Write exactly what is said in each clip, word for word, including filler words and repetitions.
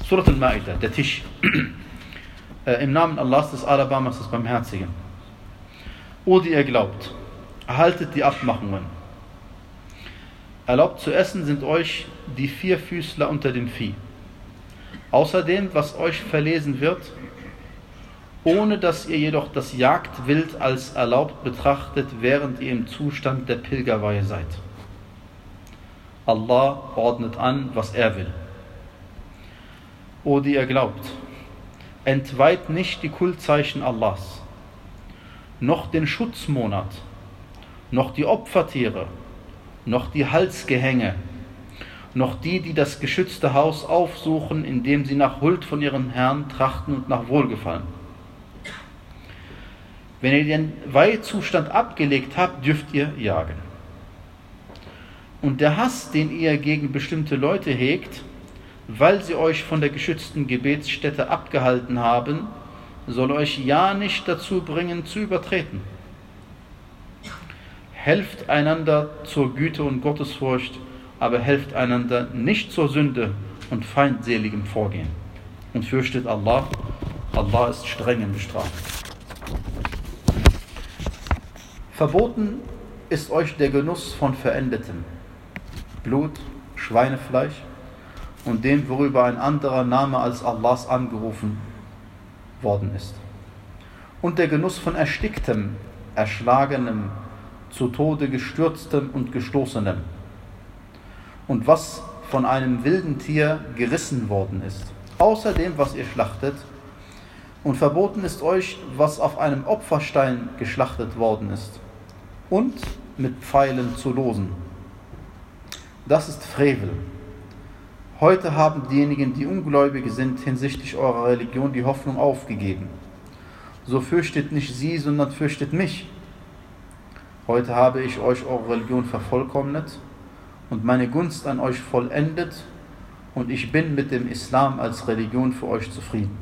Surat al-Ma'idah, der Tisch. äh, Im Namen Allahs, des Allerbarmers, des Barmherzigen. O, die ihr glaubt, erhaltet die Abmachungen. Erlaubt zu essen sind euch die Vierfüßler unter dem Vieh. Außerdem, was euch verlesen wird, ohne dass ihr jedoch das Jagdwild als erlaubt betrachtet, während ihr im Zustand der Pilgerweihe seid. Allah ordnet an, was er will. O, die ihr glaubt, entweiht nicht die Kultzeichen Allahs, noch den Schutzmonat, noch die Opfertiere, noch die Halsgehänge, noch die, die das geschützte Haus aufsuchen, indem sie nach Huld von ihren Herrn trachten und nach Wohlgefallen. Wenn ihr den Weihzustand abgelegt habt, dürft ihr jagen. Und der Hass, den ihr gegen bestimmte Leute hegt, weil sie euch von der geschützten Gebetsstätte abgehalten haben, soll euch ja nicht dazu bringen, zu übertreten. Helft einander zur Güte und Gottesfurcht, aber helft einander nicht zur Sünde und feindseligem Vorgehen. Und fürchtet Allah, Allah ist streng im Bestrafen. Verboten ist euch der Genuss von Verendetem, Blut, Schweinefleisch und dem, worüber ein anderer Name als Allahs angerufen worden ist. Und der Genuss von Ersticktem, Erschlagenem, zu Tode gestürztem und gestoßenem. Und was von einem wilden Tier gerissen worden ist. Außerdem, was ihr schlachtet. Und verboten ist euch, was auf einem Opferstein geschlachtet worden ist. Und mit Pfeilen zu losen. Das ist Frevel. Heute haben diejenigen, die Ungläubige sind, hinsichtlich eurer Religion die Hoffnung aufgegeben. So fürchtet nicht sie, sondern fürchtet mich. Heute habe ich euch eure Religion vervollkommnet und meine Gunst an euch vollendet und ich bin mit dem Islam als Religion für euch zufrieden.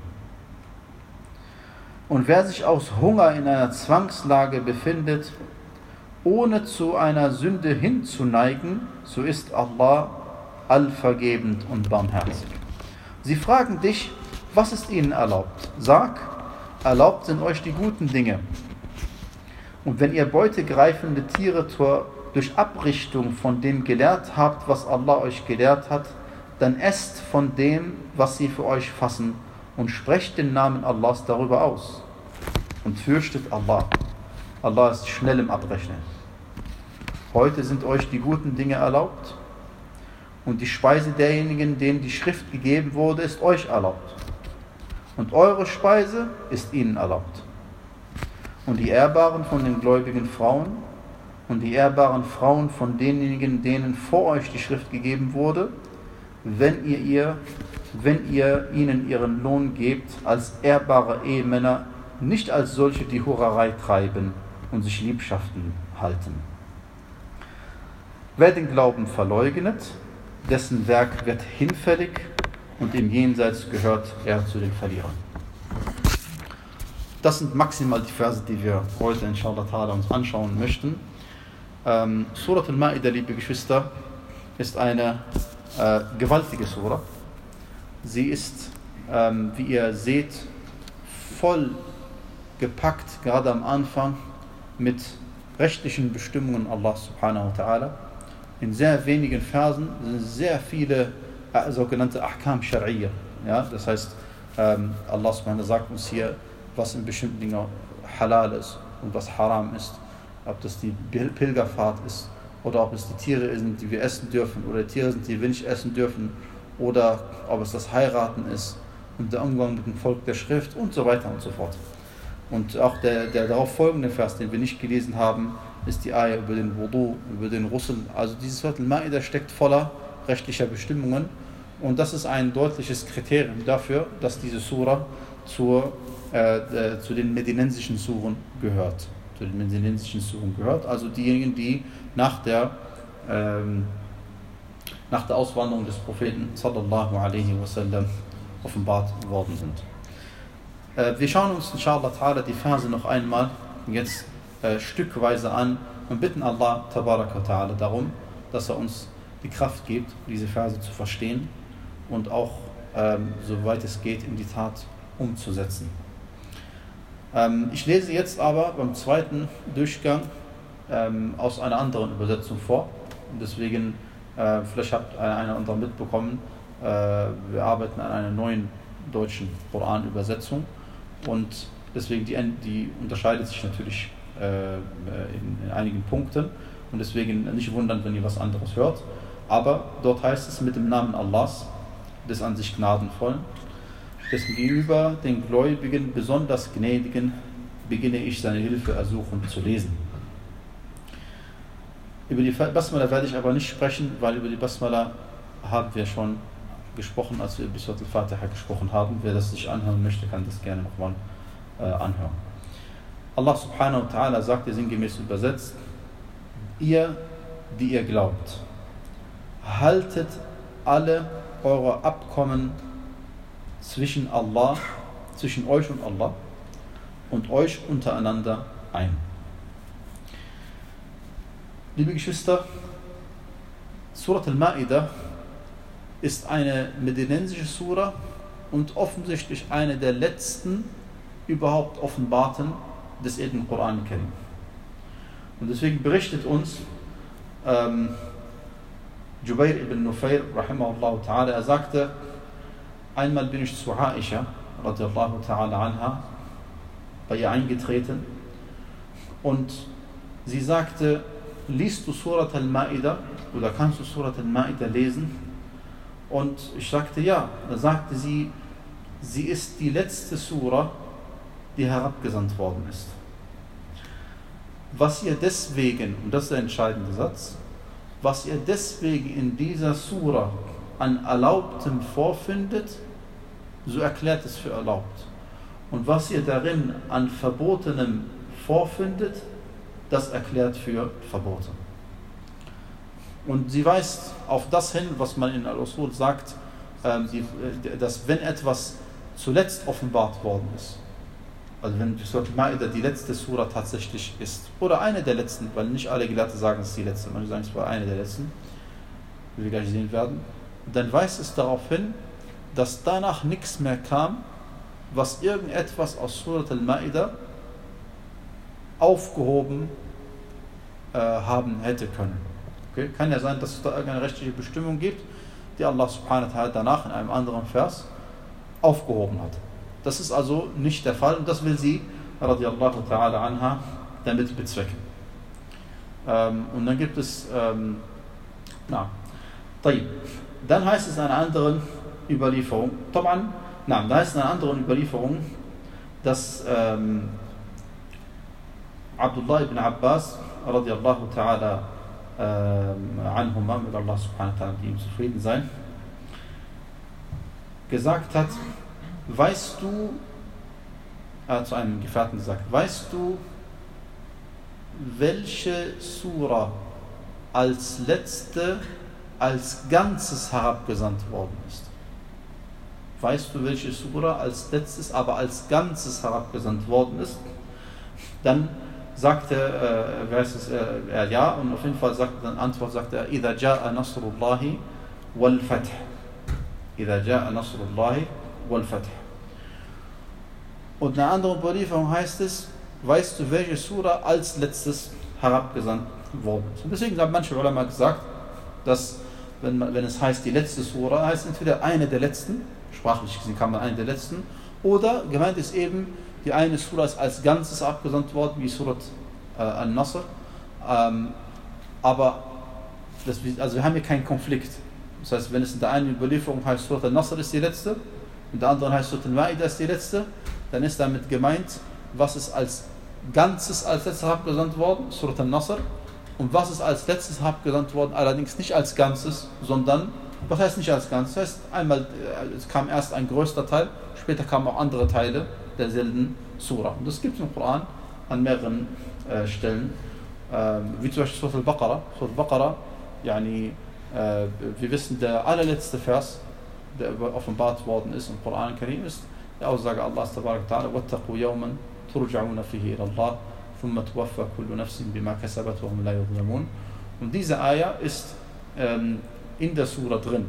Und wer sich aus Hunger in einer Zwangslage befindet, ohne zu einer Sünde hinzuneigen, so ist Allah allvergebend und barmherzig. Sie fragen dich, was ist ihnen erlaubt? Sag, erlaubt sind euch die guten Dinge. Und wenn ihr beutegreifende Tiere zur, durch Abrichtung von dem gelehrt habt, was Allah euch gelehrt hat, dann esst von dem, was sie für euch fassen und sprecht den Namen Allahs darüber aus. Und fürchtet Allah. Allah ist schnell im Abrechnen. Heute sind euch die guten Dinge erlaubt und die Speise derjenigen, denen die Schrift gegeben wurde, ist euch erlaubt. Und eure Speise ist ihnen erlaubt. Und die Ehrbaren von den gläubigen Frauen und die ehrbaren Frauen von denjenigen, denen vor euch die Schrift gegeben wurde, wenn ihr, ihr, wenn ihr ihnen ihren Lohn gebt, als ehrbare Ehemänner, nicht als solche, die Hurerei treiben und sich Liebschaften halten. Wer den Glauben verleugnet, dessen Werk wird hinfällig und im Jenseits gehört er zu den Verlierern. Das sind maximal die Verse, die wir heute inshallah ta'ala uns anschauen möchten. Ähm, Surat al-Ma'idah, liebe Geschwister, ist eine äh, gewaltige Surah. Sie ist, ähm, wie ihr seht, voll gepackt, gerade am Anfang, mit rechtlichen Bestimmungen Allah subhanahu wa ta'ala. In sehr wenigen Versen sind sehr viele äh, sogenannte Ahkam Shar'iyya. Ja? Das heißt, ähm, Allah subhanahu wa ta'ala sagt uns hier, was in bestimmten Dingen halal ist und was haram ist. Ob das die Pilgerfahrt ist oder ob es die Tiere sind, die wir essen dürfen oder die Tiere sind, die wir nicht essen dürfen oder ob es das Heiraten ist und der Umgang mit dem Volk der Schrift und so weiter und so fort. Und auch der, der darauf folgende Vers, den wir nicht gelesen haben, ist die Ayah über den Wudu, über den Russel. Also dieses Surat al-Ma'idah steckt voller rechtlicher Bestimmungen und das ist ein deutliches Kriterium dafür, dass diese Surah zur Äh, zu den medinensischen Suren gehört. Zu den medinensischen Suren gehört, also diejenigen, die nach der, ähm, nach der Auswanderung des Propheten sallallahu alaihi wasallam offenbart worden sind. Äh, wir schauen uns inshallah ta'ala die Verse noch einmal jetzt äh, stückweise an und bitten Allah tabaraka ta'ala darum, dass er uns die Kraft gibt, diese Verse zu verstehen und auch ähm, soweit es geht, in die Tat umzusetzen. Ähm, ich lese jetzt aber beim zweiten Durchgang ähm, aus einer anderen Übersetzung vor. Und deswegen, äh, vielleicht habt einer eine oder andere mitbekommen, äh, wir arbeiten an einer neuen deutschen Koran-Übersetzung und deswegen die, die unterscheidet sich natürlich äh, in, in einigen Punkten und deswegen nicht wundern, wenn ihr was anderes hört. Aber dort heißt es mit dem Namen Allahs, des an sich Gnadenvollen, dessen gegenüber den Gläubigen besonders Gnädigen beginne ich seine Hilfe ersuchen zu lesen. Über die Basmala werde ich aber nicht sprechen, weil über die Basmala haben wir schon gesprochen, als wir über Surat al-Fatiha gesprochen haben. Wer das sich anhören möchte, kann das gerne nochmal äh, anhören. Allah subhanahu wa ta'ala sagt, sinngemäß übersetzt: Ihr, die ihr glaubt, haltet alle eure Abkommen zwischen Allah, zwischen euch und Allah und euch untereinander ein. Liebe Geschwister, Surat al-Ma'idah ist eine medinensische Sura und offensichtlich eine der letzten überhaupt offenbarten des edlen Koran Karim. Und deswegen berichtet uns ähm, Jubair ibn Nufayr, rahimahullah ta'ala, er sagte, einmal bin ich zu Aisha, radiallahu ta'ala anha, bei ihr eingetreten und sie sagte, liest du Surat al-Ma'idah oder kannst du Surat al-Ma'idah lesen? Und ich sagte ja. Da sagte sie, sie ist die letzte Sura, die herabgesandt worden ist. Was ihr deswegen, und das ist der entscheidende Satz, was ihr deswegen in dieser Sura an Erlaubtem vorfindet, so erklärt es für erlaubt. Und was ihr darin an Verbotenem vorfindet, das erklärt für verboten. Und sie weist auf das hin, was man in Al-Usul sagt, dass wenn etwas zuletzt offenbart worden ist, also wenn Surat al-Ma'idah die letzte Sura tatsächlich ist, oder eine der letzten, weil nicht alle Gelehrte sagen, es ist die letzte, manche sagen, es war eine der letzten, wie wir gleich sehen werden, dann weist es darauf hin, dass danach nichts mehr kam, was irgendetwas aus Surat al-Ma'idah aufgehoben äh, haben hätte können. Okay? Kann ja sein, dass es da irgendeine rechtliche Bestimmung gibt, die Allah subhanahu wa ta'ala danach in einem anderen Vers aufgehoben hat. Das ist also nicht der Fall und das will sie, radiallahu ta'ala anha, damit bezwecken. Ähm, und dann gibt es, ähm, na, طيب. Dann heißt es in einer anderen Überlieferung, طبعا, na, da heißt es in einer anderen Überlieferung, dass ähm, Abdullah ibn Abbas, radiallahu ta'ala anhuma, mit Allah subhanahu wa ta'ala, die ihm zufrieden sein, gesagt hat, weißt du, er hat zu einem Gefährten gesagt, weißt du, welche Sura als letzte, als Ganzes herabgesandt worden ist? Weißt du, welche Sura als letztes, aber als Ganzes herabgesandt worden ist? Dann sagte äh, wer ist es, äh, er ja, und auf jeden Fall sagte dann Antwort, sagte er, إِذَا جَاءَ نَصْرُ اللَّهِ وَالْفَتْحِ إِذَا جَاءَ نَصْرُ اللَّهِ وَالْفَتْحِ. Und in einer anderen Überlieferung heißt es, weißt du, welche Sura als letztes herabgesandt worden ist? Und deswegen haben manche Ulama gesagt, dass wenn, man, wenn es heißt die letzte Sura, heißt es entweder eine der letzten, sprachlich gesehen kann man eine der letzten, oder gemeint ist eben, die eine Sura ist als Ganzes abgesandt worden, wie Surat äh, An-Nasr. Ähm, aber das, also wir haben hier keinen Konflikt. Das heißt, wenn es in der einen Überlieferung heißt, Surat An-Nasr ist die letzte, in der anderen heißt Surat Al-Ma'idah ist die letzte, dann ist damit gemeint, was ist als Ganzes als letztes abgesandt worden, Surat An-Nasr, und was ist als letztes abgesandt worden, allerdings nicht als Ganzes, sondern, was heißt nicht als Ganzes? Das heißt, einmal, es kam erst ein größter Teil, später kamen auch andere Teile derselben Sura. Und das gibt es im Koran an mehreren äh, Stellen, äh, wie zum Beispiel Surat al-Baqarah. Surat al-Baqarah, yani, äh, wir wissen, der allerletzte Vers, der offenbart worden ist im Koran Karim, ist die Aussage Allahs tabarak ta'ala, وَاتَّقُوا يَوْمًا تُرْجَعُونَ فِيهِ إِلَى اللَّهِ ثُمَّ تُوَفَّى كُلُّ نَفْسٍ بِمَا كَسَبَتْ وَهُمْ لَا يُظْلَمُونَ. Und diese Ayah ist ähm, in der Sura drin.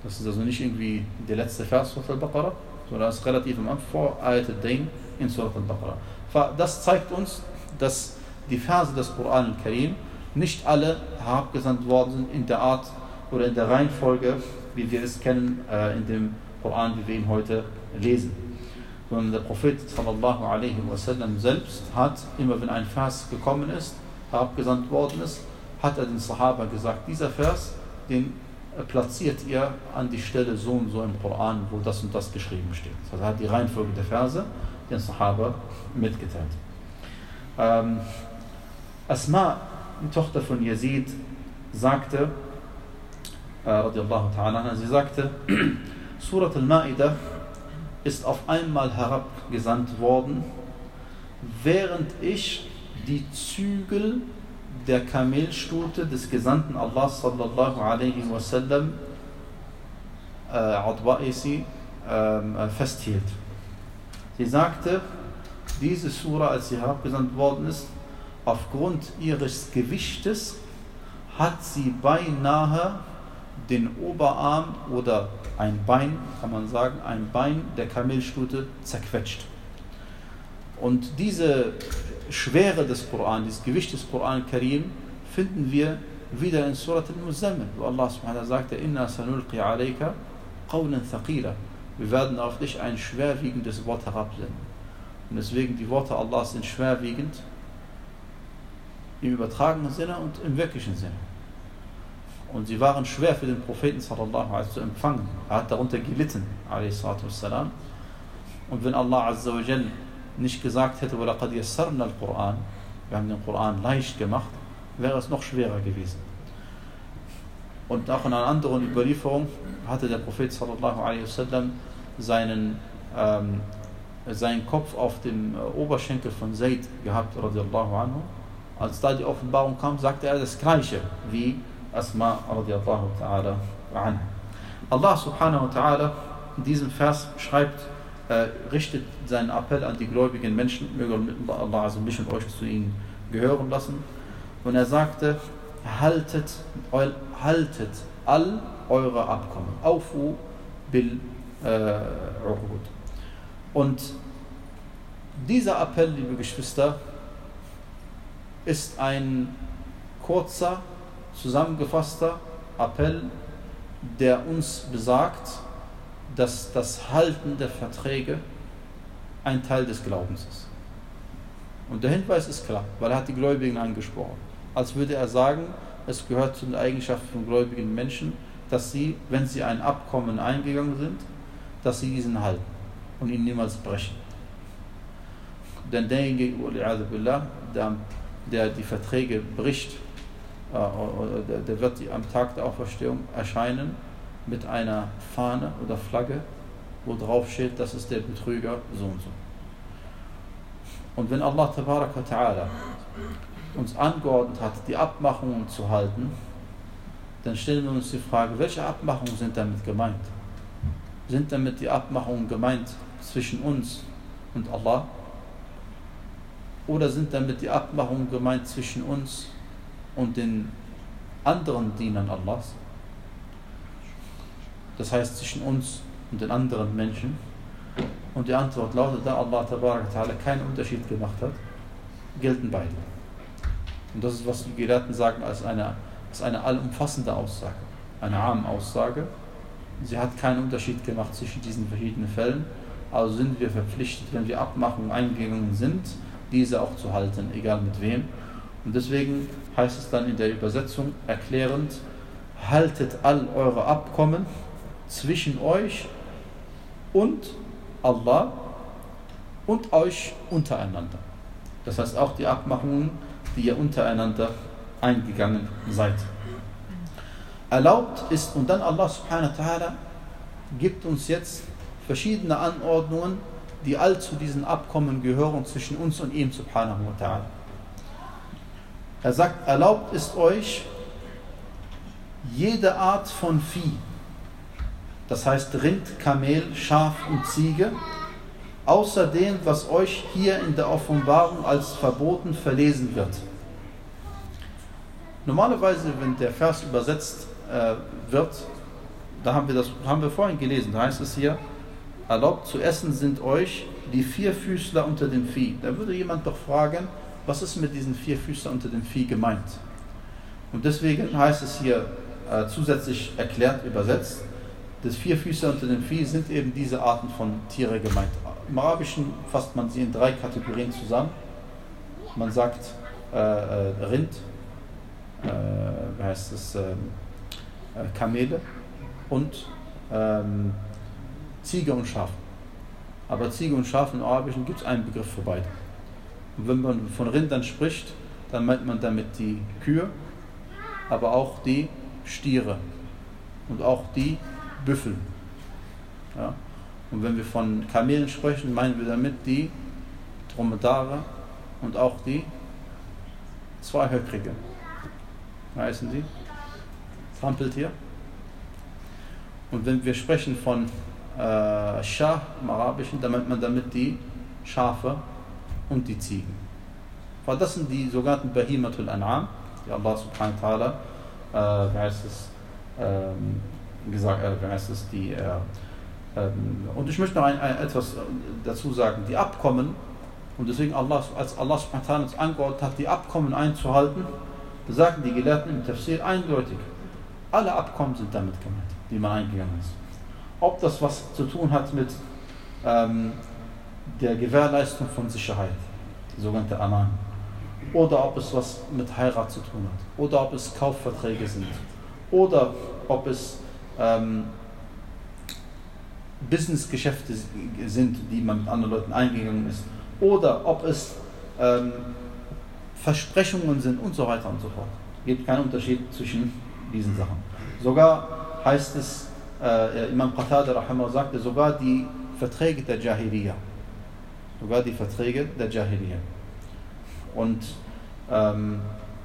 Das ist also nicht irgendwie der letzte Vers Surat al-Baqarah, sondern das ist relativ am Anfang vor Ayat al-Dain in Surat al-Baqarah. Das zeigt uns, dass die Verse des Koran al-Karim nicht alle herabgesandt worden sind in der Art oder in der Reihenfolge, wie wir es kennen äh, in dem Koran, wie wir ihn heute lesen. Sondern der Prophet sallallahu alaihi wasallam selbst hat, immer wenn ein Vers gekommen ist, herabgesandt worden ist, hat er den Sahaba gesagt, dieser Vers, den platziert ihr an die Stelle so und so im Koran, wo das und das geschrieben steht. Das heißt, er hat die Reihenfolge der Verse den Sahaba mitgeteilt. Ähm, Asma, die Tochter von Yazid, sagte, äh, radiallahu ta'ala, sie sagte, Surat al-Ma'idah ist auf einmal herabgesandt worden, während ich die Zügel der Kamelstute des Gesandten Allah sallallahu alaihi wasallam äh, Adwa'isi äh, festhielt. Sie sagte, diese Sura, als sie herabgesandt worden ist, aufgrund ihres Gewichtes hat sie beinahe den Oberarm oder ein Bein, kann man sagen, ein Bein der Kamelstute zerquetscht. Und diese Schwere des Koran, dieses Gewicht des Koran Karim, finden wir wieder in Surat al-Muzammil, wo Allah subhanahu wa ta'ala sagte, Inna sanulqi alayka qawlan thaqila. Wir werden auf dich ein schwerwiegendes Wort herabsenden. Und deswegen, die Worte Allahs sind schwerwiegend im übertragenen Sinne und im wirklichen Sinne. Und sie waren schwer für den Propheten sallallahu alaihi wasallam zu empfangen. Er hat darunter gelitten, alaihi salatu wassalam. Und wenn Allah azza wa jal nicht gesagt hätte, وَلَقَدْ يَسَّرْنَا الْقُرْآنِ, wir haben den Koran leicht gemacht, wäre es noch schwerer gewesen. Und auch in einer anderen Überlieferung hatte der Prophet sallallahu alaihi wasallam seinen, ähm, seinen Kopf auf dem äh, Oberschenkel von Zayd gehabt, radiallahu anhu. Als da die Offenbarung kam, sagte er das Gleiche wie Asma radiallahu ta'ala anha. Allah subhanahu wa ta'ala in diesem Vers schreibt, äh, richtet seinen Appell an die gläubigen Menschen, möge Allah also mich und euch zu ihnen gehören lassen. Und er sagte, haltet, haltet all eure Abkommen. Aufu bil Uqud. Und dieser Appell, liebe Geschwister, ist ein kurzer, zusammengefasster Appell, der uns besagt, dass das Halten der Verträge ein Teil des Glaubens ist. Und der Hinweis ist klar, weil er hat die Gläubigen angesprochen. Als würde er sagen, es gehört zu den Eigenschaften von gläubigen Menschen, dass sie, wenn sie ein Abkommen eingegangen sind, dass sie diesen halten und ihn niemals brechen. Denn derjenige, der, der die Verträge bricht, der wird am Tag der Auferstehung erscheinen mit einer Fahne oder Flagge, wo drauf steht, das ist der Betrüger so und so. Und wenn Allah tabaraka ta'ala uns angeordnet hat, die Abmachungen zu halten, dann stellen wir uns die Frage, welche Abmachungen sind damit gemeint? Sind damit die Abmachungen gemeint zwischen uns und Allah? Oder sind damit die Abmachungen gemeint zwischen uns und den anderen Dienern Allahs? Das heißt zwischen uns und den anderen Menschen. Und die Antwort lautet, da Allah tabaraka ta'ala keinen Unterschied gemacht hat, gelten beide. Und das ist, was die Gelehrten sagen, als eine, als eine allumfassende Aussage, eine Am-Aussage. Sie hat keinen Unterschied gemacht zwischen diesen verschiedenen Fällen, also sind wir verpflichtet, wenn wir Abmachungen eingegangen sind, diese auch zu halten, egal mit wem. Und deswegen heißt es dann in der Übersetzung erklärend, haltet all eure Abkommen zwischen euch und Allah und euch untereinander. Das heißt auch die Abmachungen, die ihr untereinander eingegangen seid. Erlaubt ist, und dann Allah subhanahu wa ta'ala gibt uns jetzt verschiedene Anordnungen, die all zu diesen Abkommen gehören zwischen uns und ihm subhanahu wa ta'ala. Er sagt, erlaubt ist euch jede Art von Vieh, das heißt Rind, Kamel, Schaf und Ziege, außer dem, was euch hier in der Offenbarung als verboten verlesen wird. Normalerweise, wenn der Vers übersetzt äh, wird, da haben wir das haben wir vorhin gelesen, da heißt es hier, erlaubt zu essen sind euch die Vierfüßler unter dem Vieh. Da würde jemand doch fragen, was ist mit diesen Vierfüßler unter dem Vieh gemeint? Und deswegen heißt es hier äh, zusätzlich erklärt, übersetzt, das Vierfüßler unter dem Vieh sind eben diese Arten von Tiere gemeint. Im Arabischen fasst man sie in drei Kategorien zusammen. Man sagt äh, äh, Rind, äh, wie heißt es, äh, äh, Kamele und ähm, Ziege und Schaf. Aber Ziege und Schaf im Arabischen gibt es einen Begriff für beide. Und wenn man von Rindern spricht, dann meint man damit die Kühe, aber auch die Stiere und auch die Büffel. Ja? Und wenn wir von Kamelen sprechen, meinen wir damit die Dromedare und auch die Zweihöckrige. Wie heißen die? Trampeltier. Und wenn wir sprechen von äh, Schah im Arabischen, dann meint man damit die Schafe und die Ziegen. Weil das sind die sogenannten Bahimatul An'am, die Allah subhanahu wa ta'ala, äh, wie heißt es, ähm, gesagt, äh, wie heißt es, die, äh, ähm, und ich möchte noch ein, ein, etwas dazu sagen, die Abkommen, und deswegen Allah, als Allah subhanahu wa ta'ala uns angeordnet hat, die Abkommen einzuhalten, da sagen die Gelehrten im Tafsir eindeutig, alle Abkommen sind damit gemeint, die man eingegangen ist. Ob das was zu tun hat mit ähm, der Gewährleistung von Sicherheit, die sogenannte Aman, oder ob es was mit Heirat zu tun hat, oder ob es Kaufverträge sind, oder ob es ähm, Businessgeschäfte sind, die man mit anderen Leuten eingegangen ist, oder ob es ähm, Versprechungen sind und so weiter und so fort. Es gibt keinen Unterschied zwischen diesen Sachen. Sogar heißt es, äh, Imam Qatada Rahimahullah sagte, sogar die Verträge der Jahiliya. Sogar die Verträge der Jahiliya. Und ähm,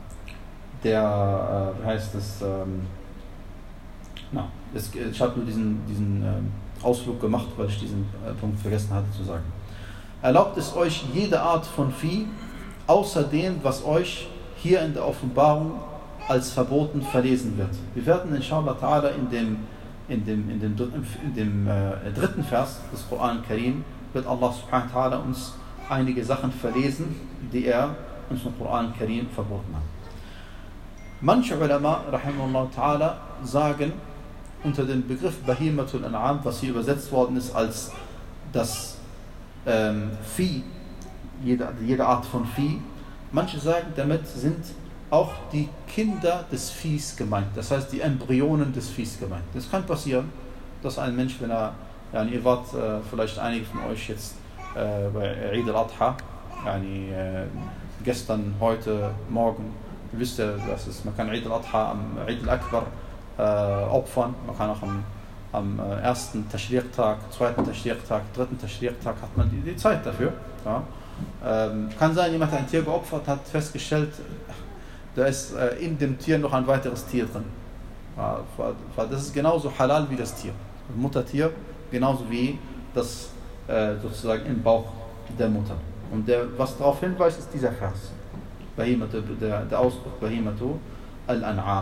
der, äh, wie heißt es, ähm, na, es, ich habe nur diesen, diesen ähm, Ausflug gemacht, weil ich diesen äh, Punkt vergessen hatte zu sagen. Erlaubt es euch jede Art von Vieh, außer dem, was euch hier in der Offenbarung als verboten verlesen wird. Wir werden inshallah ta'ala in dem, in dem, in dem, in dem äh, dritten Vers des Koran Karim wird Allah subhanahu wa ta'ala uns einige Sachen verlesen, die er uns im Koran Karim verboten hat. Manche Ulama rahimahullah ta'ala sagen unter dem Begriff Bahimatul An'am, was hier übersetzt worden ist als das ähm, Vieh, jede, jede Art von Vieh, manche sagen, damit sind auch die Kinder des Viehs gemeint, das heißt die Embryonen des Viehs gemeint. Das kann passieren, dass ein Mensch, wenn er, ja, ihr wart äh, vielleicht einige von euch jetzt äh, bei Eid al-Adha, yani, äh, gestern, heute, morgen, ihr wisst ja, dass es, man kann Eid al-Adha am Eid al-Akbar äh, opfern, man kann auch am, am äh, ersten Tashriq-Tag, zweiten Tashriq-Tag, dritten Tashriq-Tag hat man die, die Zeit dafür. Ja. Ähm, kann sein, jemand hat ein Tier geopfert, hat festgestellt, da ist äh, in dem Tier noch ein weiteres Tier drin. Ja, das ist genauso halal wie das Tier. Das Muttertier genauso wie das äh, sozusagen im Bauch der Mutter. Und der, was darauf hinweist, ist dieser Vers. Bahimatu, der, der Ausdruck Bahimatu al-An'am.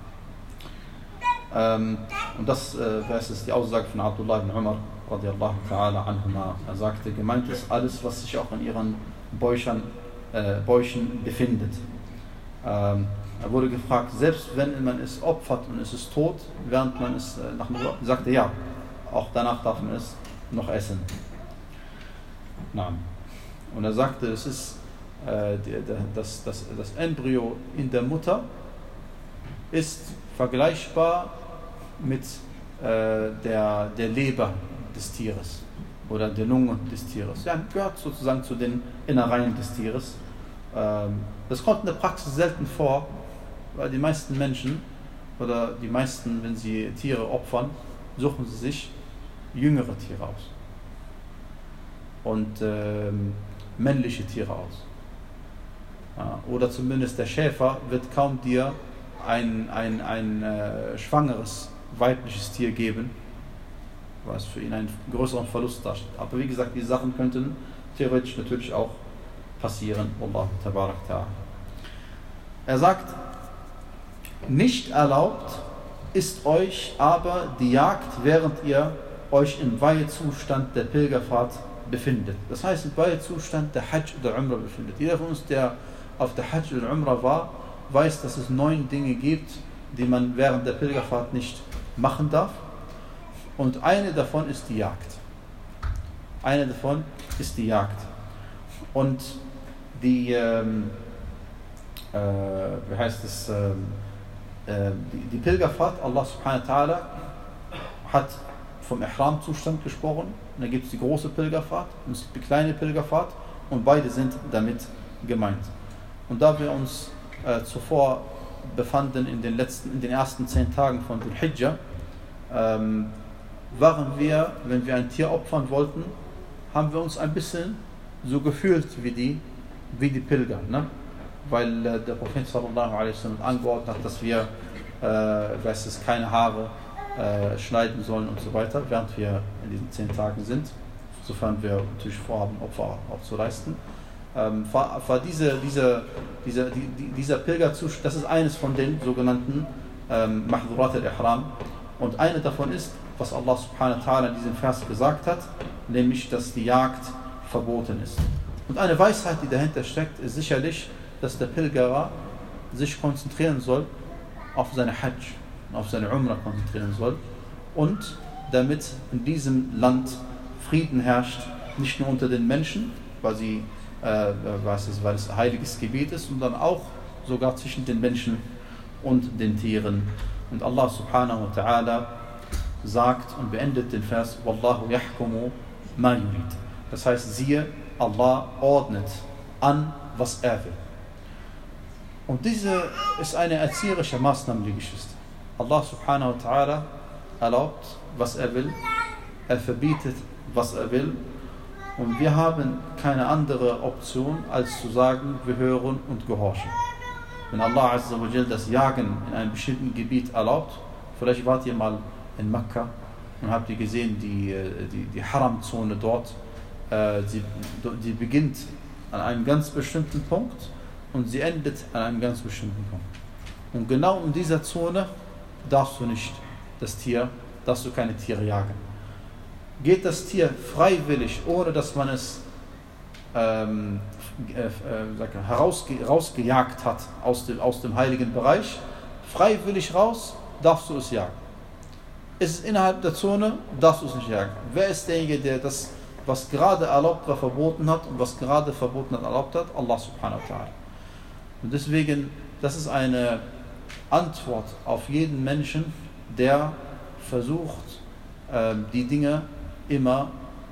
Ähm, und das äh, Vers ist die Aussage von Abdullah ibn Umar radiallahu ta'ala anhuma. Er sagte, gemeint ist alles, was sich auch in ihren Bäuchern, äh, Bäuchen befindet. Ähm, er wurde gefragt, selbst wenn man es opfert und es ist tot, während man es äh, nach dem Opfer, sagte ja, auch danach darf man es noch essen. Nein. Und er sagte, es ist äh, die, die, das, das, das Embryo in der Mutter ist vergleichbar mit äh, der, der Leber des Tieres oder der Lunge des Tieres. Ja, gehört sozusagen zu den Innereien des Tieres. Ähm, das kommt in der Praxis selten vor, weil die meisten Menschen oder die meisten, wenn sie Tiere opfern, suchen sie sich jüngere Tiere aus und ähm, männliche Tiere aus. Ja, oder zumindest der Schäfer wird kaum dir ein, ein, ein äh, schwangeres weibliches Tier geben, was für ihn einen größeren Verlust darstellt. Aber wie gesagt, die Sachen könnten theoretisch natürlich auch passieren. Wallahu tabarak ta'ala. Er sagt, nicht erlaubt ist euch aber die Jagd, während ihr euch im Weihezustand der Pilgerfahrt befindet. Das heißt, im Weihezustand der Hajj oder Umrah befindet. Jeder von uns, der auf der Hajj oder Umrah war, weiß, dass es neun Dinge gibt, die man während der Pilgerfahrt nicht machen darf. Und eine davon ist die Jagd. Eine davon ist die Jagd. Und die, ähm, äh, wie heißt es, ähm, äh, die, die Pilgerfahrt, Allah subhanahu wa ta'ala hat vom Ihram-Zustand gesprochen. Und da gibt es die große Pilgerfahrt und es gibt die kleine Pilgerfahrt und beide sind damit gemeint. Und da wir uns äh, zuvor befanden in den letzten, in den ersten zehn Tagen von Dhul Hijjah, ähm, waren wir, wenn wir ein Tier opfern wollten, haben wir uns ein bisschen so gefühlt wie die, wie die Pilger, ne? Weil äh, der Prophet sallallahu alaihi wasallam angeordnet hat, dass wir, äh, weiß es, keine Haare äh, schneiden sollen und so weiter, während wir in diesen zehn Tagen sind, sofern wir natürlich vorhaben, Opfer auch zu leisten. Ähm, war, war diese, diese, dieser, die, dieser Pilgerzustand, das ist eines von den sogenannten ähm, Mahdurat al-Ihram. Und eine davon ist, was Allah subhanahu wa ta'ala in diesem Vers gesagt hat, nämlich, dass die Jagd verboten ist. Und eine Weisheit, die dahinter steckt, ist sicherlich, dass der Pilgerer sich konzentrieren soll auf seine Hajj, auf seine Umrah konzentrieren soll und damit in diesem Land Frieden herrscht, nicht nur unter den Menschen, weil, sie, äh, was ist, weil es ein heiliges Gebiet ist, sondern auch sogar zwischen den Menschen und den Tieren. Und Allah subhanahu wa ta'ala sagt und beendet den Vers, Wallahu yahkumu ma yurid. Das heißt, siehe, Allah ordnet an, was er will. Und diese ist eine erzieherische Maßnahme, die Geschwister. Allah subhanahu wa ta'ala erlaubt, was er will, er verbietet, was er will, und wir haben keine andere Option, als zu sagen, wir hören und gehorchen. Wenn Allah azza wa jal das Jagen in einem bestimmten Gebiet erlaubt, vielleicht wart ihr mal in Mekka und habt ihr gesehen, die, die, die Haram-Zone dort, äh, sie, die beginnt an einem ganz bestimmten Punkt und sie endet an einem ganz bestimmten Punkt. Und genau in dieser Zone darfst du nicht das Tier, darfst du keine Tiere jagen. Geht das Tier freiwillig, ohne dass man es ähm, äh, äh, herausge herausgejagt hat aus dem, aus dem heiligen Bereich, freiwillig raus, darfst du es jagen. Ist es innerhalb der Zone, darfst du es nicht jagen. Wer ist derjenige, der das, was gerade erlaubt war, verboten hat und was gerade verboten hat, erlaubt hat? Allah subhanahu wa ta'ala. Und deswegen, das ist eine Antwort auf jeden Menschen, der versucht, äh, die Dinge immer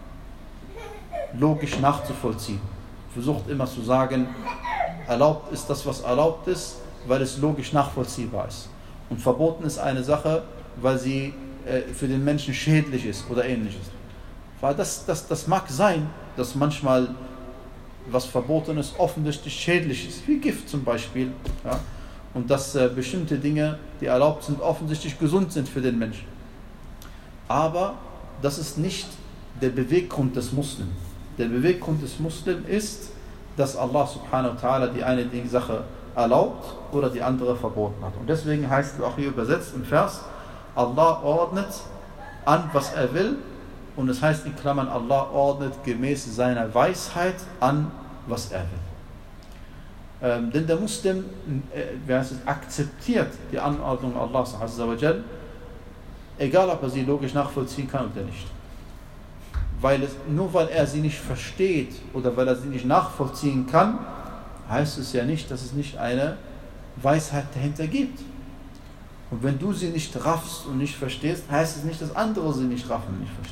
logisch nachzuvollziehen. Versucht immer zu sagen, erlaubt ist das, was erlaubt ist, weil es logisch nachvollziehbar ist. Und verboten ist eine Sache, weil sie äh, für den Menschen schädlich ist oder ähnliches. Weil das, das, das mag sein, dass manchmal was verboten ist, offensichtlich schädlich ist, wie Gift zum Beispiel. Ja? Und dass äh, bestimmte Dinge, die erlaubt sind, offensichtlich gesund sind für den Menschen. Aber das ist nicht der Beweggrund des Muslims. Der Beweggrund des Muslims ist, dass Allah subhanahu wa ta'ala die eine Sache erlaubt oder die andere verboten hat. Und deswegen heißt es auch hier übersetzt im Vers, Allah ordnet an, was er will. Und es heißt in Klammern, Allah ordnet gemäß seiner Weisheit an, was er will. Ähm, denn der Muslim äh, wer es akzeptiert die Anordnung Allahs azza wa jal, egal ob er sie logisch nachvollziehen kann oder nicht. Weil es, nur weil er sie nicht versteht oder weil er sie nicht nachvollziehen kann, heißt es ja nicht, dass es nicht eine Weisheit dahinter gibt. Und wenn du sie nicht raffst und nicht verstehst, heißt es nicht, dass andere sie nicht raffen und nicht verstehen.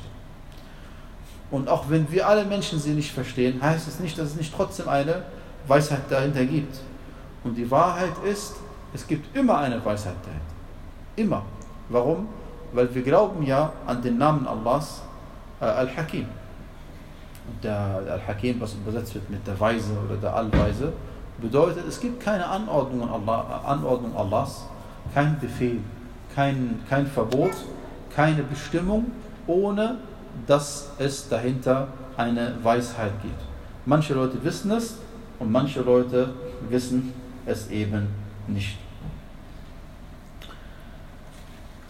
Und auch wenn wir alle Menschen sie nicht verstehen, heißt es nicht, dass es nicht trotzdem eine Weisheit dahinter gibt. Und die Wahrheit ist, es gibt immer eine Weisheit dahinter. Immer. Warum? Weil wir glauben ja an den Namen Allahs, äh, Al-Hakim. Der, der Al-Hakim, was übersetzt wird mit der Weise oder der Allweise, bedeutet, es gibt keine Anordnung, Allah, Anordnung Allahs, kein Befehl, kein, kein Verbot, keine Bestimmung, ohne dass es dahinter eine Weisheit gibt. Manche Leute wissen es und manche Leute wissen es eben nicht.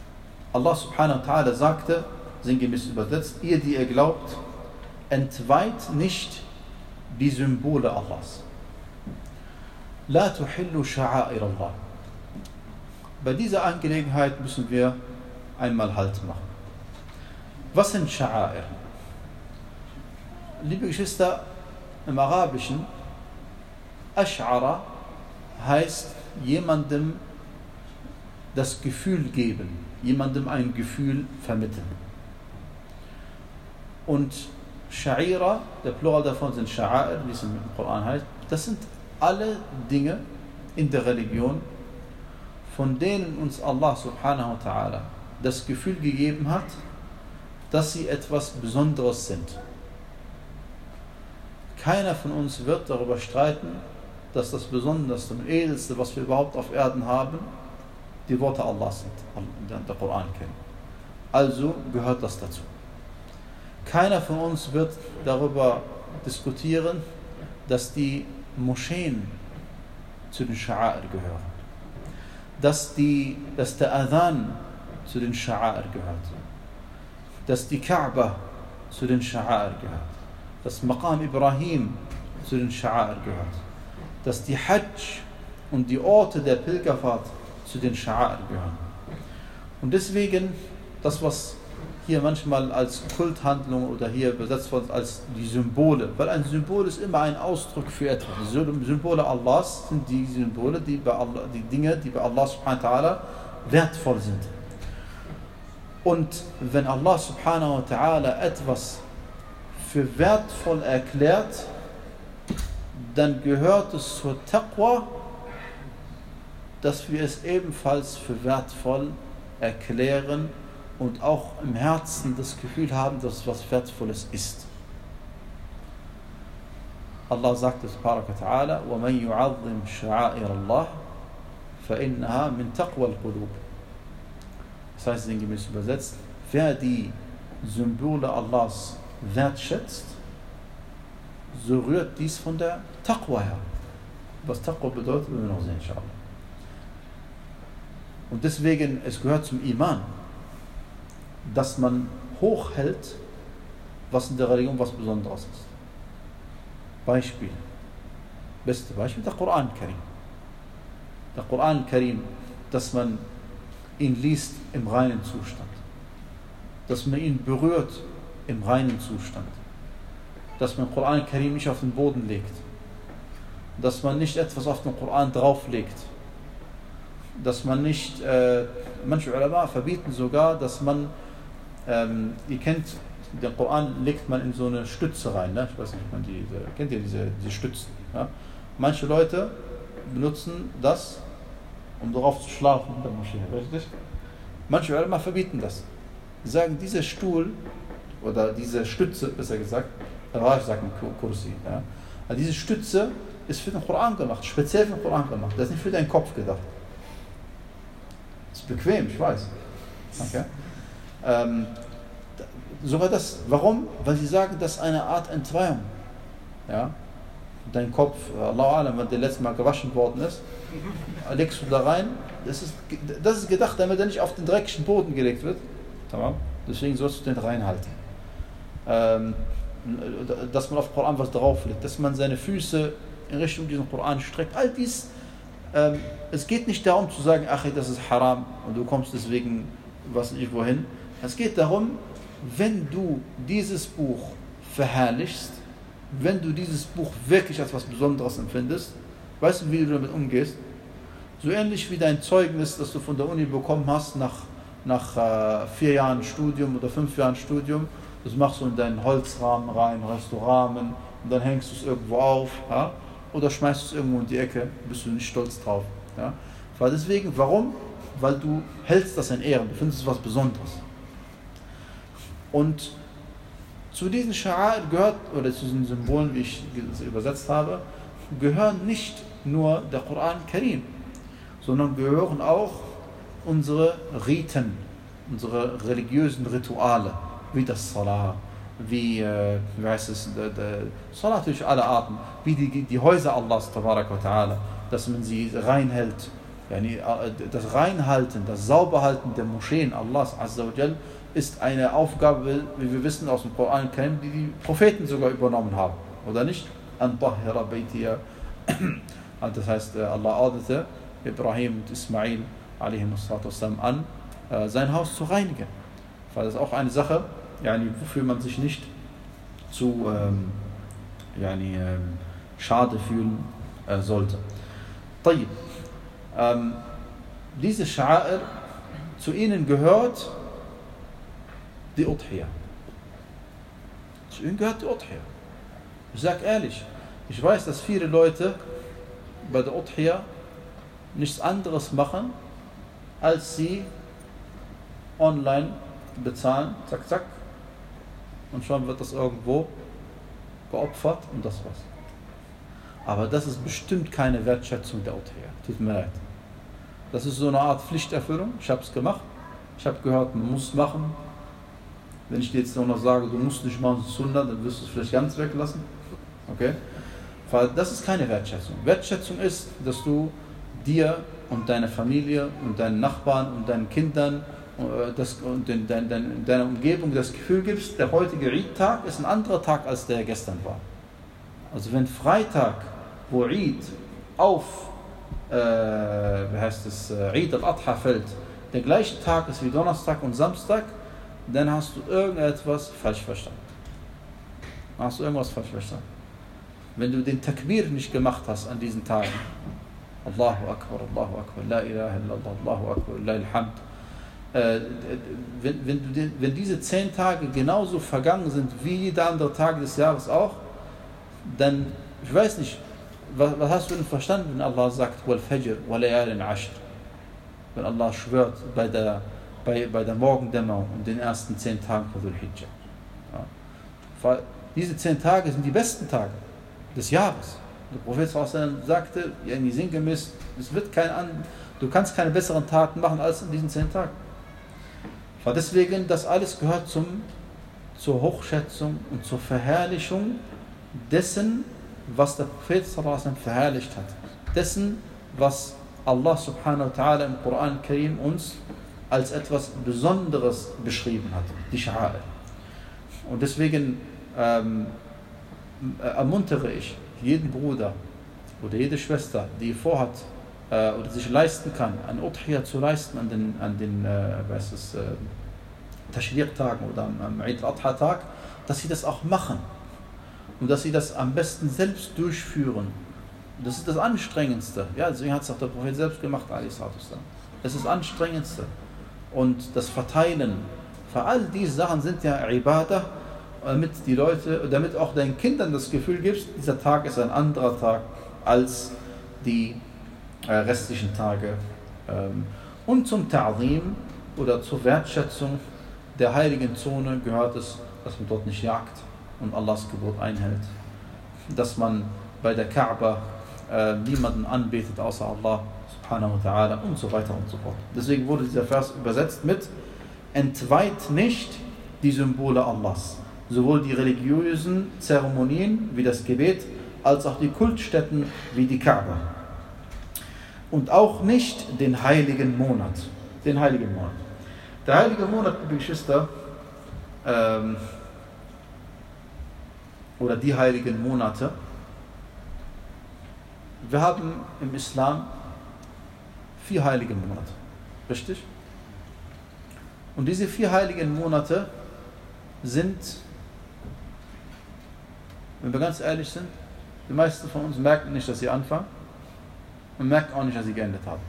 Allah subhanahu wa ta'ala sagte, sinngemäß übersetzt, ihr, die ihr glaubt, entweiht nicht die Symbole Allahs. La tuhillu sha'air Allah. Bei dieser Angelegenheit müssen wir einmal Halt machen. Was sind Sha'air? Liebe Geschwister, im Arabischen, Ash'ara heißt jemandem das Gefühl geben, jemandem ein Gefühl vermitteln. Und Sha'ira, der Plural davon sind Sha'air, wie es im Koran heißt, das sind alle Dinge in der Religion, von denen uns Allah subhanahu wa ta'ala das Gefühl gegeben hat, dass sie etwas Besonderes sind. Keiner von uns wird darüber streiten, dass das Besonderste und Edelste, was wir überhaupt auf Erden haben, die Worte Allahs sind, der Koran kennen. Also gehört das dazu. Keiner von uns wird darüber diskutieren, dass die Moscheen zu den Sha'air gehören, dass, die, dass der Adhan zu den Sha'air gehört, dass die Kaaba zu den Sha'air gehört, dass Maqam Ibrahim zu den Sha'air gehört, dass die Hajj und die Orte der Pilgerfahrt zu den Sha'air gehören. Und deswegen, das was hier manchmal als Kulthandlung oder hier übersetzt wird als die Symbole, weil ein Symbol ist immer ein Ausdruck für etwas. Die Symbole Allahs sind die Symbole, die, bei Allah, die Dinge, die bei Allah subhanahu wa ta'ala wertvoll sind. Und wenn Allah subhanahu wa ta'ala etwas für wertvoll erklärt, dann gehört es zur Taqwa, dass wir es ebenfalls für wertvoll erklären und auch im Herzen das Gefühl haben, dass es was Wertvolles ist. Allah sagt es, ta'ala, وَمَنْ يُعَظِّمْ شَعَائِرَ اللَّهِ فَإِنَّهَا مِنْ تَقْوَى الْقُلُوبِ. Das heißt sinngemäß übersetzt, wer die Symbole Allahs wertschätzt, so rührt dies von der Taqwa her. Was Taqwa bedeutet, werden wir noch sehen, inshallah. Und deswegen, es gehört zum Iman, dass man hochhält, was in der Religion was Besonderes ist. Beispiel. Beste Beispiel, der Koran Karim. Der Koran Karim, dass man ihn liest im reinen Zustand. Dass man ihn berührt im reinen Zustand. Dass man Koran Karim nicht auf den Boden legt. Dass man nicht etwas auf den Koran drauflegt. Dass man nicht, äh, manche Ulama verbieten sogar, dass man Ähm, ihr kennt, den Koran legt man in so eine Stütze rein, ne? Ich weiß nicht, man die, die, kennt ihr diese, diese Stützen? Ja? Manche Leute benutzen das, um darauf zu schlafen in der Moschee, richtig? Manche Ulama verbieten das. Sie sagen, dieser Stuhl oder diese Stütze, besser gesagt, Raj sagt man Kursi, ja? Also diese Stütze ist für den Koran gemacht, speziell für den Koran gemacht, das ist nicht für deinen Kopf gedacht. Das ist bequem, ich weiß. Okay? Ähm, sogar das, warum? Weil sie sagen, das ist eine Art Entweihung. Ja? Dein Kopf, Allah alam, wenn der letzte Mal gewaschen worden ist, legst du da rein, das ist, das ist gedacht, damit er nicht auf den dreckigen Boden gelegt wird. Tamam? Deswegen sollst du den reinhalten. Ähm, dass man auf Koran was drauflegt, dass man seine Füße in Richtung diesen Koran streckt, all dies, ähm, es geht nicht darum zu sagen, ach, das ist haram und du kommst deswegen was nicht wohin. Es geht darum, wenn du dieses Buch verherrlichst, wenn du dieses Buch wirklich als etwas Besonderes empfindest, weißt du, wie du damit umgehst? So ähnlich wie dein Zeugnis, das du von der Uni bekommen hast nach, nach äh, vier Jahren Studium oder fünf Jahren Studium, das machst du in deinen Holzrahmen rein, Restauramen, und dann hängst du es irgendwo auf, ja? Oder schmeißt es irgendwo in die Ecke, bist du nicht stolz drauf. Ja? Weil deswegen, warum? Weil du hältst das in Ehren, du findest es was Besonderes. Und zu diesen Sha'air gehört, oder zu diesen Symbolen, wie ich es übersetzt habe, gehören nicht nur der Koran Karim, sondern gehören auch unsere Riten, unsere religiösen Rituale, wie das Salah, wie, äh, wie heißt es, der, der Salah durch alle Arten, wie die, die Häuser Allahs, tabarak wa ta'ala, dass man sie reinhält Yani, das Reinhalten, das Sauberhalten der Moscheen Allahs Azza wa Jal ist eine Aufgabe, wie wir wissen aus dem Koran, die die Propheten sogar übernommen haben, oder nicht? An Tahira Baytiya. Das heißt, Allah ordnete Ibrahim und Ismail an, sein Haus zu reinigen. Weil das ist auch eine Sache, yani, wofür man sich nicht zu ähm, yani, ähm, schade fühlen äh, sollte. Tayyib. Ähm, diese Sha'air, zu ihnen gehört die Udhiyah. Zu ihnen gehört die Udhiyah. Ich sage ehrlich, ich weiß, dass viele Leute bei der Udhiyah nichts anderes machen, als sie online bezahlen, zack, zack, und schon wird das irgendwo geopfert und das war's. Aber das ist bestimmt keine Wertschätzung der Udhiyah. Tut mir leid. Das ist so eine Art Pflichterfüllung. Ich habe es gemacht. Ich habe gehört, man muss es machen. Wenn ich dir jetzt noch sage, du musst nicht machen, Sunnah, dann wirst du es vielleicht ganz weglassen. Okay? Weil das ist keine Wertschätzung. Wertschätzung ist, dass du dir und deiner Familie und deinen Nachbarn und deinen Kindern das, und in deiner Umgebung das Gefühl gibst, der heutige Eid-Tag ist ein anderer Tag, als der gestern war. Also wenn Freitag, wo Eid auf äh, wie heißt es, Eid al-Adha fällt, der gleiche Tag ist wie Donnerstag und Samstag, dann hast du irgendetwas falsch verstanden. Dann hast du irgendwas falsch verstanden. Wenn du den Takbir nicht gemacht hast an diesen Tagen, Allahu Akbar, Allahu Akbar, La ilaha illallah, Allahu Akbar, Lillahi alhamd, äh, wenn, wenn, du, wenn diese zehn Tage genauso vergangen sind wie jeder andere Tag des Jahres auch, dann, ich weiß nicht, was, was hast du denn verstanden, wenn Allah sagt, wal Fajr, wal layalin ashr, wenn Allah schwört bei der, bei, bei der Morgendämmerung und den ersten zehn Tagen von Dhul Hijjah. Ja. Weil diese zehn Tage sind die besten Tage des Jahres. Der Prophet sagte, ja, sinngemäß, es wird kein an, du kannst keine besseren Taten machen als in diesen zehn Tagen. Weil deswegen, das alles gehört zum, zur Hochschätzung und zur Verherrlichung dessen, was der Prophet verherrlicht hat. Dessen, was Allah subhanahu wa ta'ala im Koran Karim uns als etwas Besonderes beschrieben hat, die Sha'air. Und deswegen ähm, ermuntere ich jeden Bruder oder jede Schwester, die vorhat äh, oder sich leisten kann, ein Udhiyah zu leisten an den, an den äh, was ist, äh, Tashriq-Tagen oder am, am Eid al-Adha-Tag, dass sie das auch machen und dass sie das am besten selbst durchführen. Das ist das Anstrengendste. Ja, deswegen hat es auch der Prophet selbst gemacht, das ist das Anstrengendste. Und das Verteilen, für all diese Sachen sind ja Ibadah, damit die Leute, damit auch deinen Kindern das Gefühl gibst, dieser Tag ist ein anderer Tag als die äh, restlichen Tage. Ähm, und zum Ta'zim oder zur Wertschätzung der heiligen Zone gehört es, dass man dort nicht jagt und Allahs Gebot einhält. Dass man bei der Kaaba äh, niemanden anbetet außer Allah subhanahu wa ta'ala und so weiter und so fort. Deswegen wurde dieser Vers übersetzt mit: Entweiht nicht die Symbole Allahs. Sowohl die religiösen Zeremonien wie das Gebet, als auch die Kultstätten wie die Kaaba. Und auch nicht den heiligen Monat. Den heiligen Monat. Der heilige Monat, liebe Geschwister, ähm, oder die heiligen Monate, wir haben im Islam vier heilige Monate. Richtig? Und diese vier heiligen Monate sind, wenn wir ganz ehrlich sind, die meisten von uns merken nicht, dass sie anfangen und merken auch nicht, dass sie geendet haben.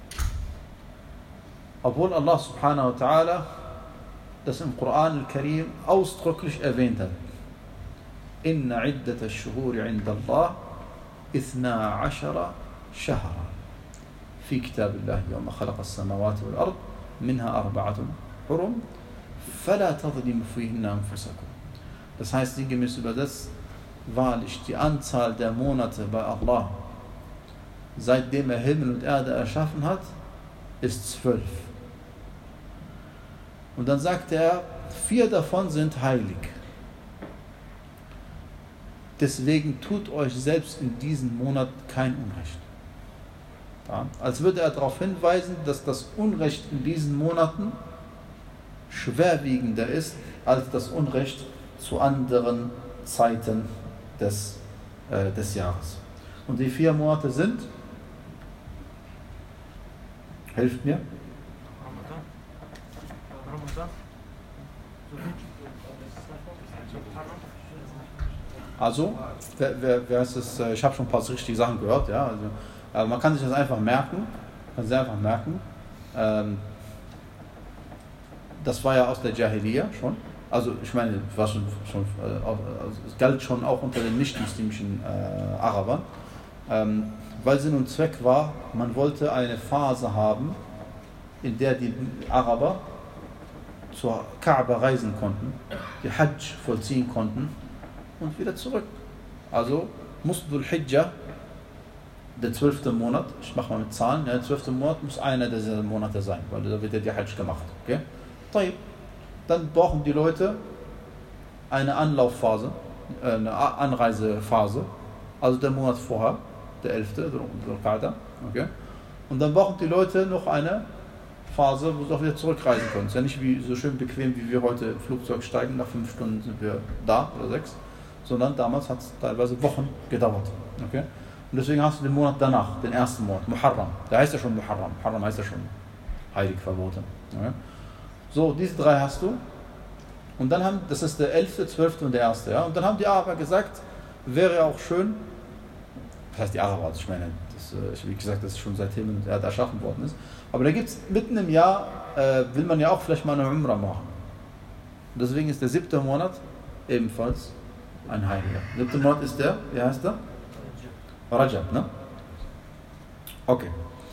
Obwohl Allah subhanahu wa ta'ala das im Koran al-Karim ausdrücklich erwähnt hat. Inna iddat ash-shuhuri 'inda Allah ithna ashara shahra fi kitabillah yawma khalaqa as-samawati wal ard minha arba'atun hurum fala tadhlimu fihinna anfusakum. Das heißt, sinngemäß übersetzt, wahrlich, die Anzahl der Monate bei Allah, seitdem er Himmel und Erde erschaffen hat, ist zwölf. Und dann sagt er, vier davon sind heilig. Deswegen tut euch selbst in diesem Monat kein Unrecht. Ja, als würde er darauf hinweisen, dass das Unrecht in diesen Monaten schwerwiegender ist als das Unrecht zu anderen Zeiten des, äh, des Jahres. Und die vier Monate sind, helft mir. Also, wer, wer, wer ist es, ich habe schon ein paar richtige Sachen gehört, ja, also, aber man kann sich das einfach merken, kann sich einfach merken, ähm, das war ja aus der Jahiliya schon, also ich meine, war schon, schon, äh, also es galt schon auch unter den nicht-muslimischen äh, Arabern, ähm, weil Sinn und Zweck war, man wollte eine Phase haben, in der die Araber zur Kaaba reisen konnten, die Hajj vollziehen konnten und wieder zurück. Also muss Dhul Hijjah, der zwölfte Monat, ich mache mal mit Zahlen, der zwölfte Monat muss einer dieser Monate sein, weil da wird ja die Hajj gemacht. Okay? Dann brauchen die Leute eine Anlaufphase, eine Anreisephase, also der Monat vorher, der elfte, Dhul Qa'dah, okay? Und dann brauchen die Leute noch eine Phase, wo sie auch wieder zurückreisen können. Es ist ja nicht wie, so schön bequem, wie wir heute Flugzeug steigen, nach fünf Stunden sind wir da oder sechs, sondern damals hat es teilweise Wochen gedauert. Okay? Und deswegen hast du den Monat danach, den ersten Monat, Muharram. Der heißt ja schon Muharram. Muharram heißt ja schon heilig verboten. Okay? So, diese drei hast du. Und dann haben, das ist der elfte, zwölfte und der erste. Ja? Und dann haben die Araber gesagt, wäre auch schön, das heißt die Araber, also ich meine, das, wie gesagt, das ist schon seit Himmel und Erde erschaffen worden ist. Aber da gibt es mitten im Jahr, äh, will man ja auch vielleicht mal eine Umrah machen. Und deswegen ist der siebte Monat ebenfalls ein Heiliger. Der siebte Monat ist der, wie heißt der? Rajab, ne? Okay.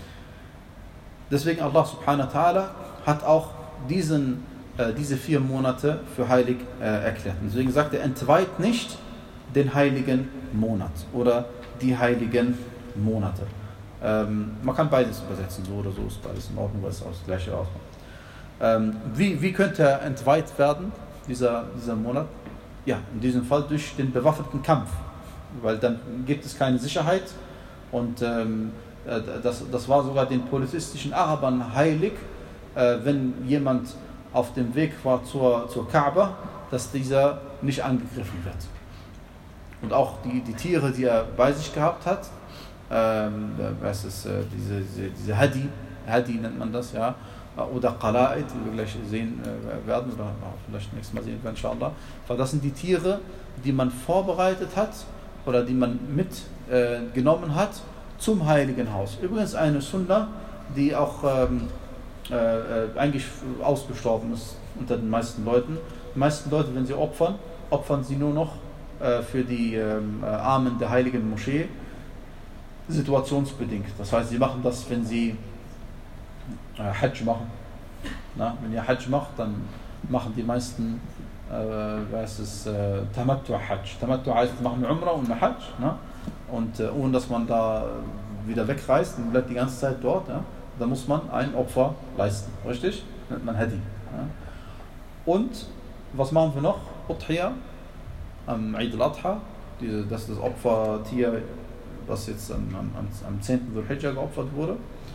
Deswegen Allah subhanahu wa ta'ala hat auch diesen, äh, diese vier Monate für heilig äh, erklärt. Deswegen sagt er, entweiht nicht den heiligen Monat oder die heiligen Monate. Ähm, man kann beides übersetzen, so oder so ist beides in Ordnung, weil es auch das gleiche ausmacht. Ähm, wie, wie könnte er entweiht werden, dieser, dieser Monat? Ja, in diesem Fall durch den bewaffneten Kampf, weil dann gibt es keine Sicherheit und ähm, das, das war sogar den polytheistischen Arabern heilig, äh, wenn jemand auf dem Weg war zur, zur Kaaba, dass dieser nicht angegriffen wird. Und auch die, die Tiere, die er bei sich gehabt hat, ähm, was ist, äh, diese, diese, diese Hadi, Hadi nennt man das, ja, oder Qala'id, die wir gleich sehen äh, werden, oder vielleicht nächstes Mal sehen werden, inshallah. Das sind die Tiere, die man vorbereitet hat, oder die man mitgenommen äh, hat zum Heiligen Haus. Übrigens eine Sunna, die auch ähm, äh, eigentlich ausgestorben ist unter den meisten Leuten. Die meisten Leute, wenn sie opfern, opfern sie nur noch äh, für die ähm, äh, Armen der Heiligen Moschee, situationsbedingt. Das heißt, sie machen das, wenn sie äh, Hajj machen. Na, wenn ihr Hajj macht, dann machen die meisten äh, was ist äh, Tamattu Hajj. Tamattu heißt, sie machen eine Umrah und eine Hajj. Na? Und äh, ohne dass man da wieder wegreist und bleibt die ganze Zeit dort, ja? Da muss man ein Opfer leisten. Richtig? Nennt man Hadi. Ja? Und was machen wir noch? Udhiyah am Eid al-Adha. Das ist das Opfertier, was jetzt am, am, am zehnten Dhul Hijjah geopfert wurde.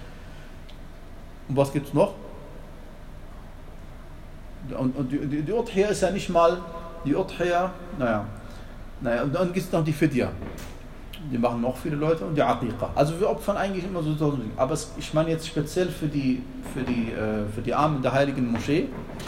Und was gibt es noch? Und, und die, die, die Udhiyah ist ja nicht mal, die Udhiyah, naja, naja, und dann gibt es noch die Fidya. Die machen noch viele Leute und die Aqiqa. Also wir opfern eigentlich immer so tausend Dinge. Aber es, ich meine jetzt speziell für die, für die, äh, für die Armen der Heiligen Moschee,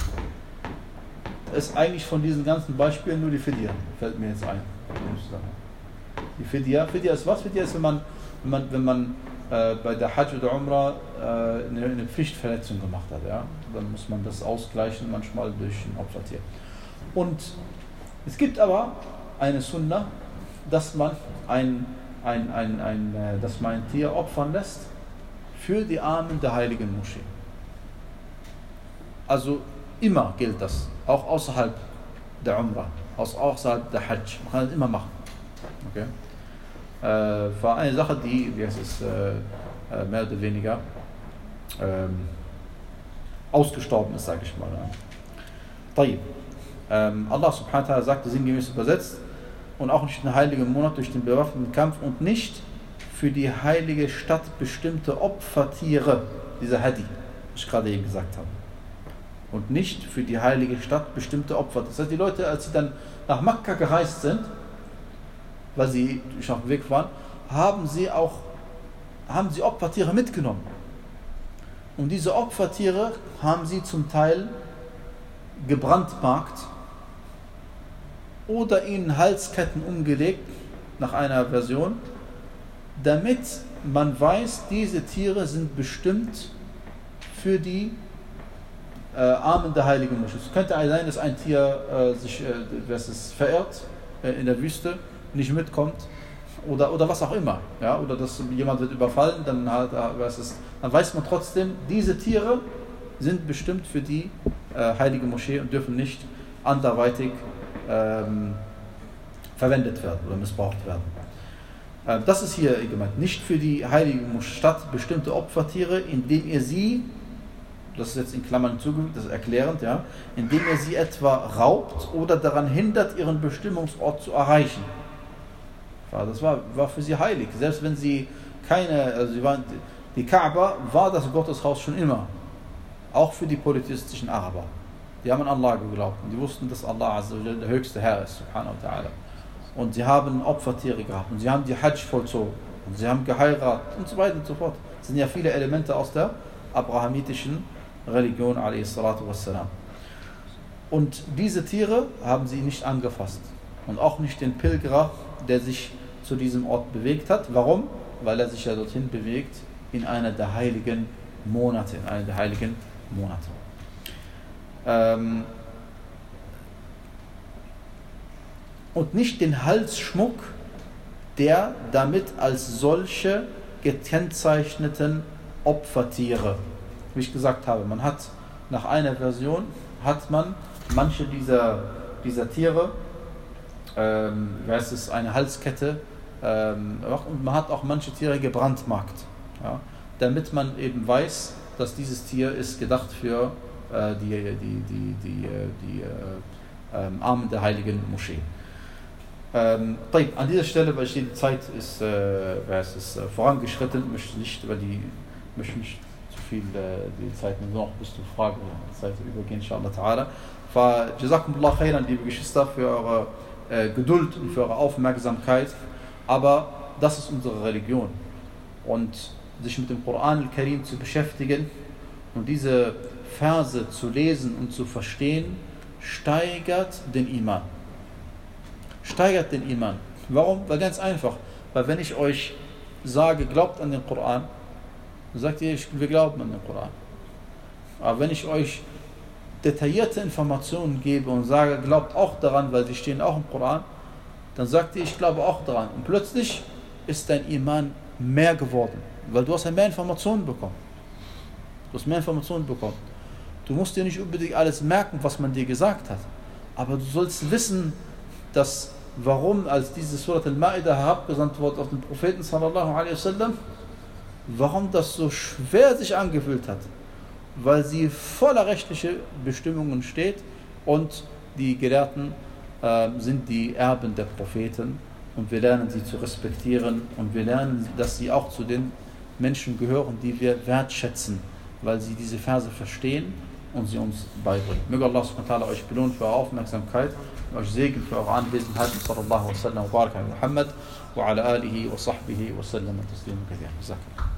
ist eigentlich von diesen ganzen Beispielen nur die Fidya, fällt mir jetzt ein. Die Fidya, Fidya ist was? Fidya ist, wenn man, wenn man, wenn man äh, bei der Hajj oder Umrah äh, eine, eine Pflichtverletzung gemacht hat. Ja? Dann muss man das ausgleichen, manchmal durch ein Opfertier. Und es gibt aber eine Sunna, dass man ein, ein, ein, ein, äh, dass man ein Tier opfern lässt für die Armen der Heiligen Moschee. Also immer gilt das, auch außerhalb der Umrah, außerhalb der Hajj. Man kann das immer machen. Okay? Äh, war eine Sache, die, wie heißt es, äh, mehr oder weniger ähm, ausgestorben ist, sage ich mal. Ja. Ähm, Allah subhanahu wa ta'ala sagte sinngemäß übersetzt, und auch nicht den heiligen Monat durch den bewaffneten Kampf und nicht für die heilige Stadt bestimmte Opfertiere, diese Hadi, was ich gerade eben gesagt habe. Und nicht für die heilige Stadt bestimmte Opfer. Das heißt, die Leute, als sie dann nach Mekka gereist sind, weil sie durch auf dem Weg waren, haben sie auch haben sie Opfertiere mitgenommen. Und diese Opfertiere haben sie zum Teil gebrandmarkt oder ihnen Halsketten umgelegt, nach einer Version, damit man weiß, diese Tiere sind bestimmt für die äh, Armen der heiligen Moschee. Es könnte sein, dass ein Tier äh, sich äh, was ist, verirrt äh, in der Wüste, nicht mitkommt oder, oder was auch immer. Ja? Oder dass jemand wird überfallen, dann, halt, was ist, dann weiß man trotzdem, diese Tiere sind bestimmt für die äh, heilige Moschee und dürfen nicht anderweitig ähm, verwendet werden oder missbraucht werden. Äh, das ist hier gemeint. Nicht für die heilige Stadt bestimmte Opfertiere, indem ihr sie, das ist jetzt in Klammern zugefügt, das ist erklärend, ja, indem ihr sie etwa raubt oder daran hindert, ihren Bestimmungsort zu erreichen. Das war, war für sie heilig. Selbst wenn sie keine, also sie waren, die Kaaba war das Gotteshaus schon immer. Auch für die polytheistischen Araber. Die haben an Allah geglaubt und die wussten, dass Allah der höchste Herr ist, subhanahu wa ta'ala. Und sie haben Opfertiere gehabt und sie haben die Hajj vollzogen und sie haben geheiratet und so weiter und so fort. Das sind ja viele Elemente aus der abrahamitischen Religion, alayhi salatu wassalam. Und diese Tiere haben sie nicht angefasst. Und auch nicht den Pilger, der sich zu diesem Ort bewegt hat. Warum? Weil er sich ja dorthin bewegt in einer der heiligen Monate. In einer der heiligen Monate. Ähm und nicht den Halsschmuck der damit als solche gekennzeichneten Opfertiere. Wie ich gesagt habe, man hat nach einer Version, hat man manche dieser, dieser Tiere, ähm, weiß es, eine Halskette, ähm, und man hat auch manche Tiere gebrandmarkt, ja, damit man eben weiß, dass dieses Tier ist gedacht für äh, die, die, die, die, die äh, ähm, Armen der heiligen Moschee. Ähm, an dieser Stelle, weil ich die Zeit ist, äh, es ist äh, vorangeschritten, möchte ich nicht über die, möchte nicht zu viel äh, die Zeit noch bis zur Frage der Zeit übergehen, inshallah ta'ala. Fa jazakumullah khairan, liebe Geschwister, für eure äh, Geduld und für eure Aufmerksamkeit. Aber das ist unsere Religion. Und sich mit dem Koran al-Karim zu beschäftigen und diese Verse zu lesen und zu verstehen, steigert den Iman. Steigert den Iman. Warum? Weil ganz einfach. Weil wenn ich euch sage, glaubt an den Koran, dann sagt ihr, wir glauben an den Koran. Aber wenn ich euch detaillierte Informationen gebe und sage, glaubt auch daran, weil sie stehen auch im Koran, dann sagt ihr, ich glaube auch daran. Und plötzlich ist dein Iman mehr geworden, weil du hast ja mehr Informationen bekommen. Du hast mehr Informationen bekommen. Du musst dir nicht unbedingt alles merken, was man dir gesagt hat. Aber du sollst wissen, dass warum, als diese Surat al-Ma'idah herabgesandt wurde auf den Propheten sallallahu alaihi wasallam, warum das so schwer sich angefühlt hat. Weil sie voller rechtlicher Bestimmungen steht und die Gelehrten äh, sind die Erben der Propheten und wir lernen sie zu respektieren und wir lernen, dass sie auch zu den Menschen gehören, die wir wertschätzen, weil sie diese Verse verstehen und sie uns beibringen. Möge Allah subhanahu wa ta'ala euch belohnen für eure Aufmerksamkeit und euch segnen für eure Anwesenheit. Sallallahu alaihi wa sallam wa baraka ala Muhammad wa ala alihi wa sahbihi wa sallam taslima kathira.